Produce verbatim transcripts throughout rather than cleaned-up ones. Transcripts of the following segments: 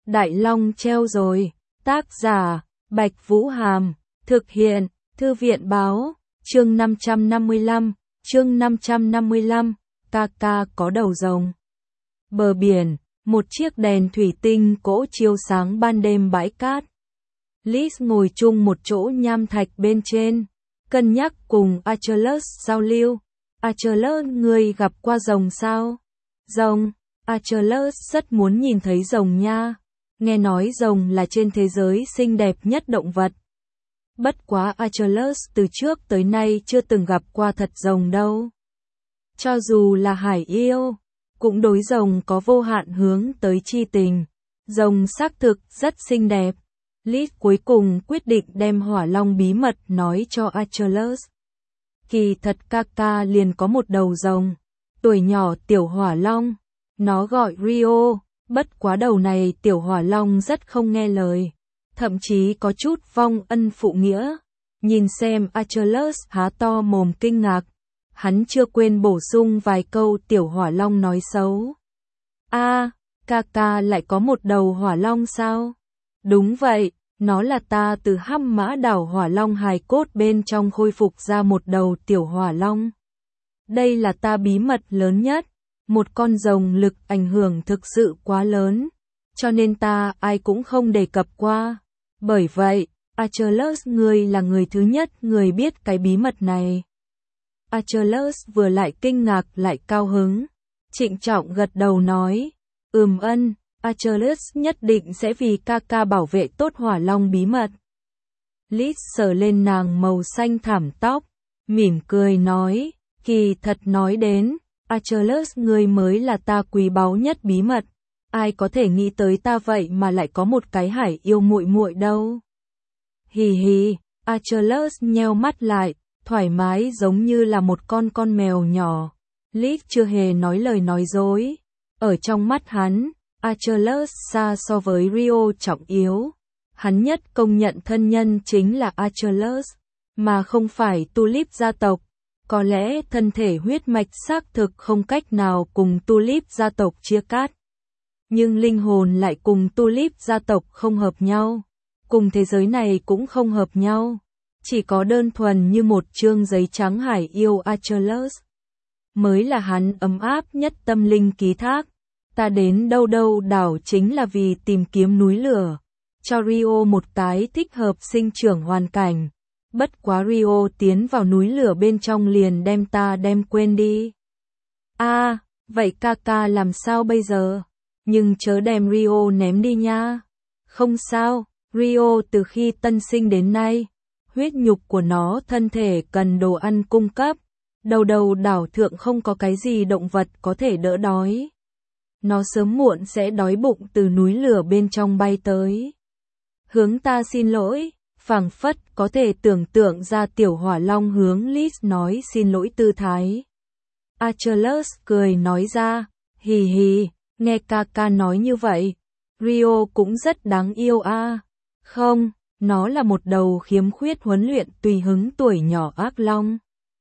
Đại Long treo rồi. Tác giả, Bạch Vũ Hàm. Thực hiện, Thư viện Báo. Chương năm trăm năm mươi lăm. Chương năm trăm năm mươi lăm. Kaka có đầu rồng. Bờ biển, một chiếc đèn thủy tinh cỗ chiếu sáng ban đêm bãi cát. Liz ngồi chung một chỗ nham thạch bên trên, cân nhắc cùng Achilles giao lưu. Achilles, ngươi gặp qua rồng sao? Rồng? Achilles rất muốn nhìn thấy rồng nha. Nghe nói rồng là trên thế giới xinh đẹp nhất động vật. Bất quá Achilles từ trước tới nay chưa từng gặp qua thật rồng đâu. Cho dù là hải yêu, cũng đối rồng có vô hạn hướng tới chi tình. Rồng xác thực rất xinh đẹp. Liz cuối cùng quyết định đem hỏa long bí mật nói cho Achilles. Kỳ thật Kaka liền có một đầu rồng, tuổi nhỏ tiểu hỏa long, nó gọi Rio, bất quá đầu này tiểu hỏa long rất không nghe lời, thậm chí có chút vong ân phụ nghĩa. Nhìn xem Achilles há to mồm kinh ngạc, hắn chưa quên bổ sung vài câu tiểu hỏa long nói xấu. A, à, Kaka lại có một đầu hỏa long sao? Đúng vậy, nó là ta từ Hăm Mã đảo hỏa long hài cốt bên trong khôi phục ra một đầu tiểu hỏa long. Đây là ta bí mật lớn nhất, một con rồng lực ảnh hưởng thực sự quá lớn, cho nên ta ai cũng không đề cập qua. Bởi vậy, Achilles, ngươi là người thứ nhất người biết cái bí mật này. Achilles vừa lại kinh ngạc lại cao hứng, trịnh trọng gật đầu nói, ừm ân. Achilles nhất định sẽ vì Kaka bảo vệ tốt hỏa long bí mật. Liz sờ lên nàng màu xanh thảm tóc, mỉm cười nói, kỳ thật nói đến, Achilles, ngươi mới là ta quý báu nhất bí mật. Ai có thể nghĩ tới ta vậy mà lại có một cái hải yêu muội muội đâu. Hì hì, Achilles nheo mắt lại, thoải mái giống như là một con con mèo nhỏ. Liz chưa hề nói lời nói dối. Ở trong mắt hắn, Achilles xa so với Rio trọng yếu. Hắn nhất công nhận thân nhân chính là Achilles, mà không phải Tulip gia tộc. Có lẽ thân thể huyết mạch xác thực không cách nào cùng Tulip gia tộc chia cắt. Nhưng linh hồn lại cùng Tulip gia tộc không hợp nhau. Cùng thế giới này cũng không hợp nhau. Chỉ có đơn thuần như một chương giấy trắng hải yêu Achilles mới là hắn ấm áp nhất tâm linh ký thác. Ta đến đâu đâu đảo chính là vì tìm kiếm núi lửa, cho Rio một cái thích hợp sinh trưởng hoàn cảnh. Bất quá Rio tiến vào núi lửa bên trong liền đem ta đem quên đi. A, à, vậy Kaka làm sao bây giờ? Nhưng chớ đem Rio ném đi nha. Không sao, Rio từ khi tân sinh đến nay, huyết nhục của nó thân thể cần đồ ăn cung cấp. Đầu đầu đảo thượng không có cái gì động vật có thể đỡ đói. Nó sớm muộn sẽ đói bụng từ núi lửa bên trong bay tới. Hướng ta xin lỗi, phảng phất có thể tưởng tượng ra tiểu hỏa long hướng Liz nói xin lỗi tư thái. Achilles cười nói ra, hì hì, nghe Kaka nói như vậy, Rio cũng rất đáng yêu a. À. Không, nó là một đầu khiếm khuyết huấn luyện tùy hứng tuổi nhỏ ác long.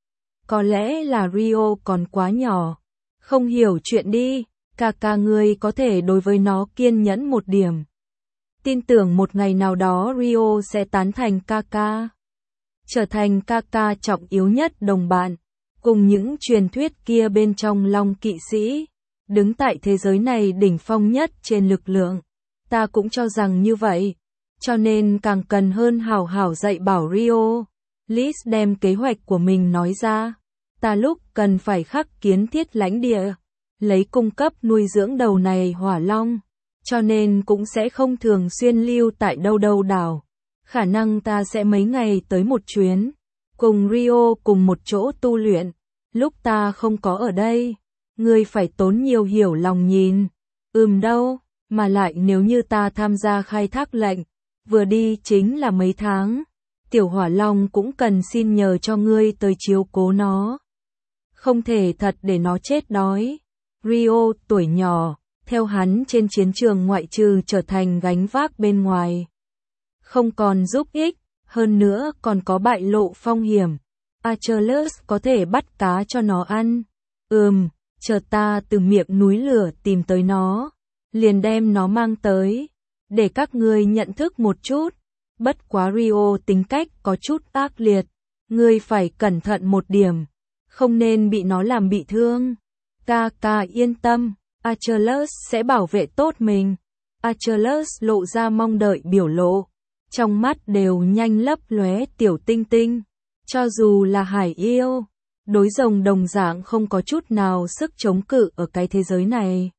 Có lẽ là Rio còn quá nhỏ, không hiểu chuyện đi. Kaka, ngươi có thể đối với nó kiên nhẫn một điểm. Tin tưởng một ngày nào đó Rio sẽ tán thành Kaka, trở thành Kaka trọng yếu nhất đồng bạn, cùng những truyền thuyết kia bên trong long kỵ sĩ, đứng tại thế giới này đỉnh phong nhất trên lực lượng. Ta cũng cho rằng như vậy, cho nên càng cần hơn hảo hảo dạy bảo Rio. Liz đem kế hoạch của mình nói ra. Ta lúc cần phải khắc kiến thiết lãnh địa, lấy cung cấp nuôi dưỡng đầu này hỏa long, cho nên cũng sẽ không thường xuyên lưu tại đâu đâu đảo. Khả năng ta sẽ mấy ngày tới một chuyến, cùng Rio cùng một chỗ tu luyện. Lúc ta không có ở đây, ngươi phải tốn nhiều hiểu lòng nhìn. Ừm đâu, mà lại nếu như ta tham gia khai thác lệnh, vừa đi chính là mấy tháng, tiểu hỏa long cũng cần xin nhờ cho ngươi tới chiếu cố nó. Không thể thật để nó chết đói. Rio tuổi nhỏ, theo hắn trên chiến trường ngoại trừ trở thành gánh vác bên ngoài, không còn giúp ích, hơn nữa còn có bại lộ phong hiểm. Achilles có thể bắt cá cho nó ăn. Ừm, chờ ta từ miệng núi lửa tìm tới nó, liền đem nó mang tới. để các ngươi nhận thức một chút. Bất quá Rio tính cách có chút ác liệt, ngươi phải cẩn thận một điểm, không nên bị nó làm bị thương. Ca ca yên tâm, Achilles sẽ bảo vệ tốt mình. Achilles lộ ra mong đợi biểu lộ, trong mắt đều nhanh lấp lóe tiểu tinh tinh. Cho dù là hải yêu, đối rồng đồng dạng không có chút nào sức chống cự ở cái thế giới này.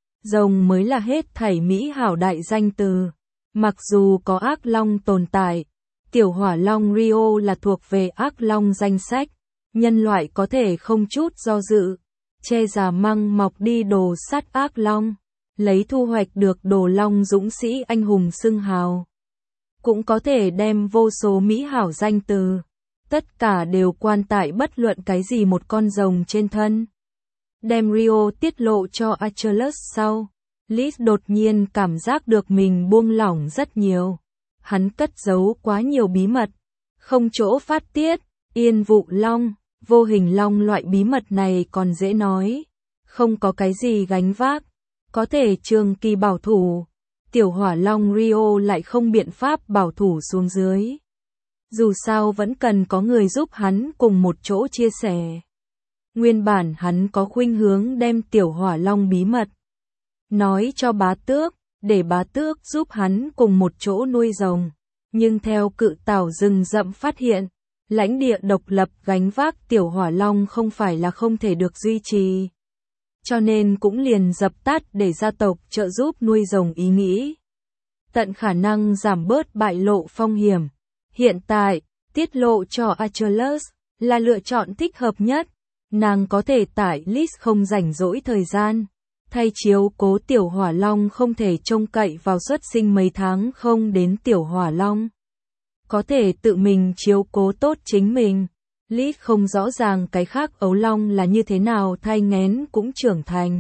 Rồng mới là hết thảy mỹ hảo đại danh từ. Mặc dù có ác long tồn tại, tiểu hỏa long Rio là thuộc về ác long danh sách, nhân loại có thể không chút do dự, che giả măng mọc đi đồ sát ác long, lấy thu hoạch được đồ long dũng sĩ anh hùng xưng hào. Cũng có thể đem vô số mỹ hảo danh từ, tất cả đều quan tại bất luận cái gì một con rồng trên thân. Đem Rio tiết lộ cho Achilles sau, Liz đột nhiên cảm giác được mình buông lỏng rất nhiều. Hắn cất giấu quá nhiều bí mật, không chỗ phát tiết. Yên vụ long, vô hình long loại bí mật này còn dễ nói, không có cái gì gánh vác, có thể trường kỳ bảo thủ. Tiểu hỏa long Rio lại không biện pháp bảo thủ xuống dưới. Dù sao vẫn cần có người giúp hắn cùng một chỗ chia sẻ. Nguyên bản hắn có khuynh hướng đem tiểu hỏa long bí mật nói cho bá tước, để bá tước giúp hắn cùng một chỗ nuôi rồng. Nhưng theo cự tảo rừng rậm phát hiện, lãnh địa độc lập gánh vác tiểu hỏa long không phải là không thể được duy trì. Cho nên cũng liền dập tắt để gia tộc trợ giúp nuôi rồng ý nghĩ. Tận khả năng giảm bớt bại lộ phong hiểm. Hiện tại, tiết lộ cho Achilles là lựa chọn thích hợp nhất. Nàng có thể tại Liz không rảnh rỗi thời gian. Thay chiếu cố tiểu hỏa long không thể trông cậy vào xuất sinh mấy tháng không đến tiểu hỏa long. Có thể tự mình chiếu cố tốt chính mình. Liz không rõ ràng cái khác ấu long là như thế nào thai nghén cũng trưởng thành.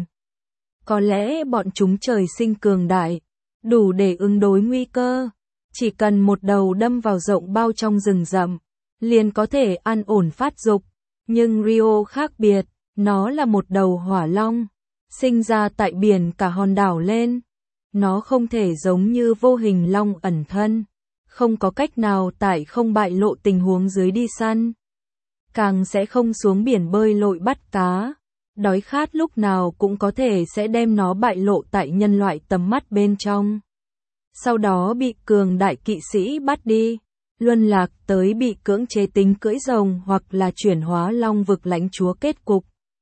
Có lẽ bọn chúng trời sinh cường đại, đủ để ứng đối nguy cơ. Chỉ cần một đầu đâm vào rộng bao trong rừng rậm, liền có thể an ổn phát dục. Nhưng Rio khác biệt, nó là một đầu hỏa long, sinh ra tại biển cả hòn đảo lên. Nó không thể giống như vô hình long ẩn thân, không có cách nào tại không bại lộ tình huống dưới đi săn. Càng sẽ không xuống biển bơi lội bắt cá, đói khát lúc nào cũng có thể sẽ đem nó bại lộ tại nhân loại tầm mắt bên trong. Sau đó bị cường đại kỵ sĩ bắt đi, luân lạc tới bị cưỡng chế tính cưỡi rồng hoặc là chuyển hóa long vực lãnh chúa kết cục.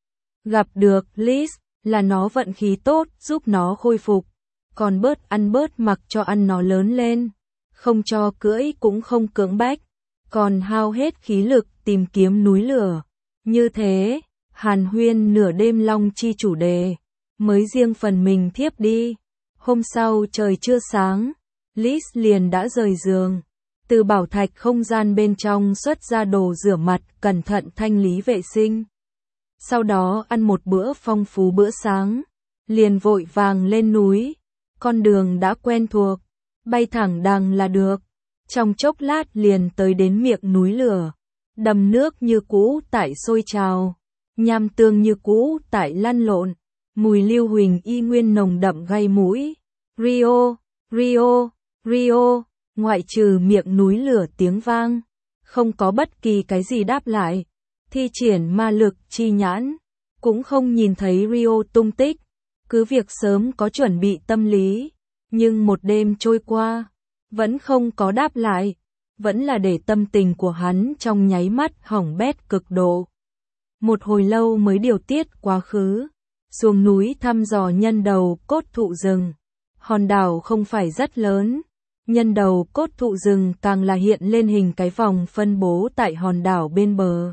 Gặp được Liz là nó vận khí tốt giúp nó khôi phục, còn bớt ăn bớt mặc cho ăn nó lớn lên, không cho cưỡi cũng không cưỡng bách, còn hao hết khí lực tìm kiếm núi lửa. Như thế, hàn huyên nửa đêm long chi chủ đề, mới riêng phần mình thiếp đi. Hôm sau trời chưa sáng, Liz liền đã rời giường, từ bảo thạch không gian bên trong xuất ra đồ rửa mặt, cẩn thận thanh lý vệ sinh. Sau đó ăn một bữa phong phú bữa sáng, liền vội vàng lên núi. Con đường đã quen thuộc, bay thẳng đằng là được. Trong chốc lát liền tới đến miệng núi lửa, đầm nước như cũ tại sôi trào, nham tương như cũ tại lăn lộn, mùi lưu huỳnh y nguyên nồng đậm gây mũi. Rio, Rio, Rio, ngoại trừ miệng núi lửa tiếng vang, không có bất kỳ cái gì đáp lại. Thi triển ma lực chi nhãn, cũng không nhìn thấy Rio tung tích, cứ việc sớm có chuẩn bị tâm lý, nhưng một đêm trôi qua, vẫn không có đáp lại, vẫn là để tâm tình của hắn trong nháy mắt hỏng bét cực độ. Một hồi lâu mới điều tiết quá khứ, xuống núi thăm dò nhân đầu cốt thụ rừng. Hòn đảo không phải rất lớn, nhân đầu cốt thụ rừng càng là hiện lên hình cái vòng phân bố tại hòn đảo bên bờ.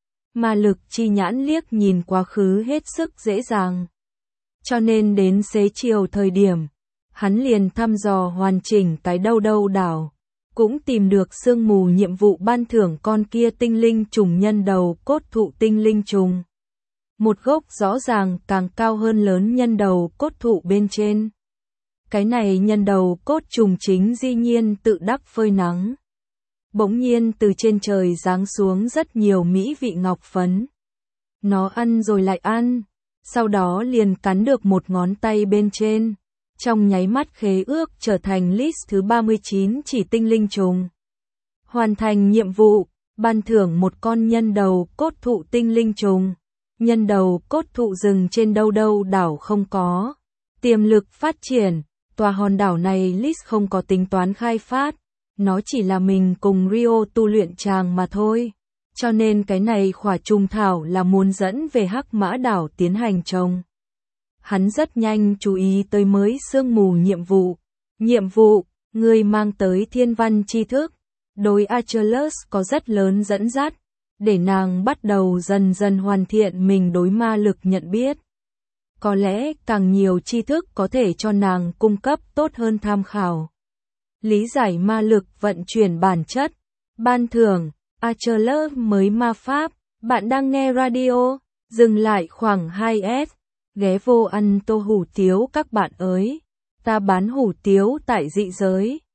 Ma lực chi nhãn liếc nhìn quá khứ hết sức dễ dàng. Cho nên đến xế chiều thời điểm, hắn liền thăm dò hoàn chỉnh cái đâu đâu đảo, cũng tìm được sương mù nhiệm vụ ban thưởng con kia tinh linh trùng nhân đầu cốt thụ tinh linh trùng. Một gốc rõ ràng càng cao hơn lớn nhân đầu cốt thụ bên trên. Cái này nhân đầu cốt trùng chính dĩ nhiên tự đắc phơi nắng. Bỗng nhiên từ trên trời giáng xuống rất nhiều mỹ vị ngọc phấn. Nó ăn rồi lại ăn, sau đó liền cắn được một ngón tay bên trên. Trong nháy mắt khế ước trở thành list thứ ba mươi chín chỉ tinh linh trùng. Hoàn thành nhiệm vụ, ban thưởng một con nhân đầu cốt thụ tinh linh trùng. Nhân đầu cốt thụ rừng trên đâu đâu đảo không có. Tiềm lực phát triển, tòa hòn đảo này list không có tính toán khai phát. Nó chỉ là mình cùng Rio tu luyện tràng mà thôi. Cho nên cái này khỏa trùng thảo là muốn dẫn về Hắc Mã đảo tiến hành trồng. Hắn rất nhanh chú ý tới mới sương mù nhiệm vụ. Nhiệm vụ, người mang tới thiên văn tri thức. Đối Achilles có rất lớn dẫn dắt, để nàng bắt đầu dần dần hoàn thiện mình đối ma lực nhận biết. Có lẽ càng nhiều tri thức có thể cho nàng cung cấp tốt hơn tham khảo. Lý giải ma lực vận chuyển bản chất. Ban thưởng, Achilles mới ma pháp. Bạn đang nghe radio, dừng lại khoảng hai s. Ghé vô ăn tô hủ tiếu các bạn ơi. Ta bán hủ tiếu tại dị giới.